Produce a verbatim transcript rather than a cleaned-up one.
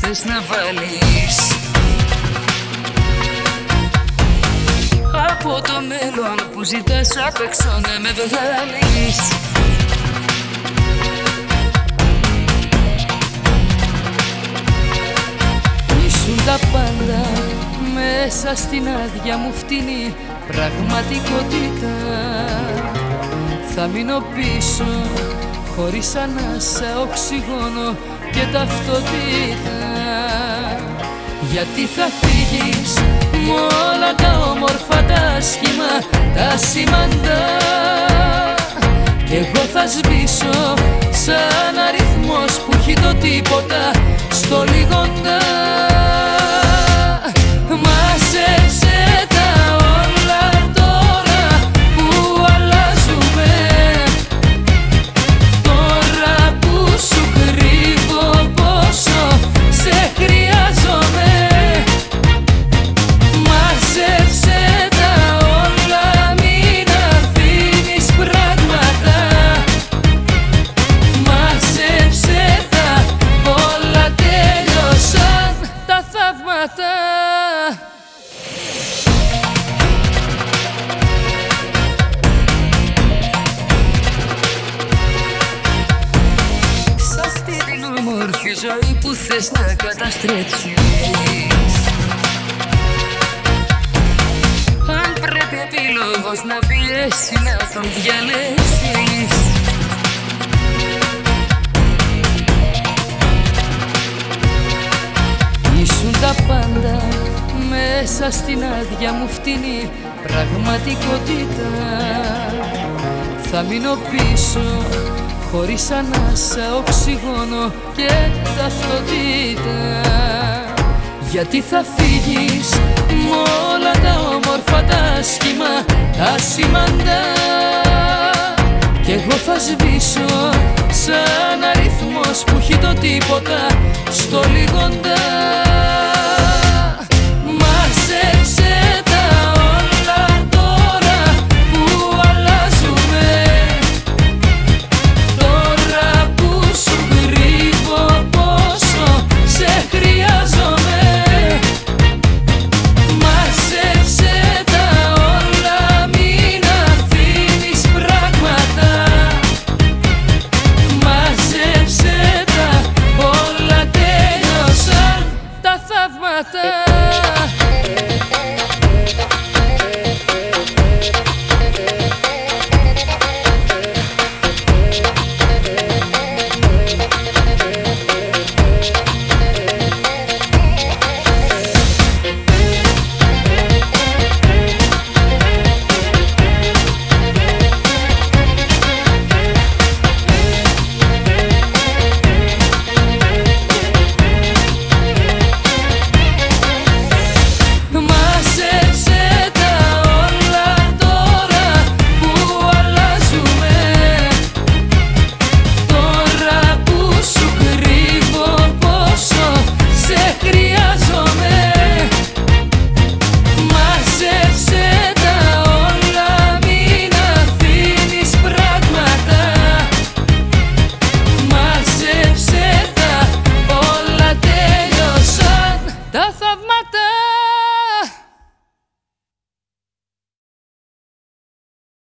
θες να βάλεις από το μέλλον που ζητάς απ' έξω να με βγάλεις. Ήσουν τα πάντα μέσα στην άδεια μου φτηνή πραγματικότητα. Θα μείνω πίσω χωρίς ανάσα, οξυγόνο και ταυτότητα. Γιατί θα φύγεις με όλα τα όμορφα, τα άσχημα, τα σήμαντα, κι εγώ θα σβήσω σαν αριθμός που έχει το τίποτα στο λίγοντα. Μάζεψε τα όλα τώρα που αλλάζουμε, τώρα που σου κρύβω πόσο σε χρειάζομαι. Μάζεψε τα όλα, μην αφήνεις πράγματα. Μάζεψε τα όλα, τέλειωσαν τα θαύματα. Σ' αυτή την όμορφη ζωή που θες να καταστρέψεις, αν πρέπει επιλογός να πιέσει, να τον διαλέξεις. Ήσουν τα πάντα μέσα στην άδεια μου φτηνή πραγματικότητα. Θα μείνω πίσω χωρίς ανάσα, οξυγόνο και ταυτότητα. Γιατί θα φύγεις με όλα τα όμορφα, τα άσχημα, τα σήμαντα, κι εγώ θα σβήσω σαν αριθμός που έχει το τίποτα στο λίγοντα.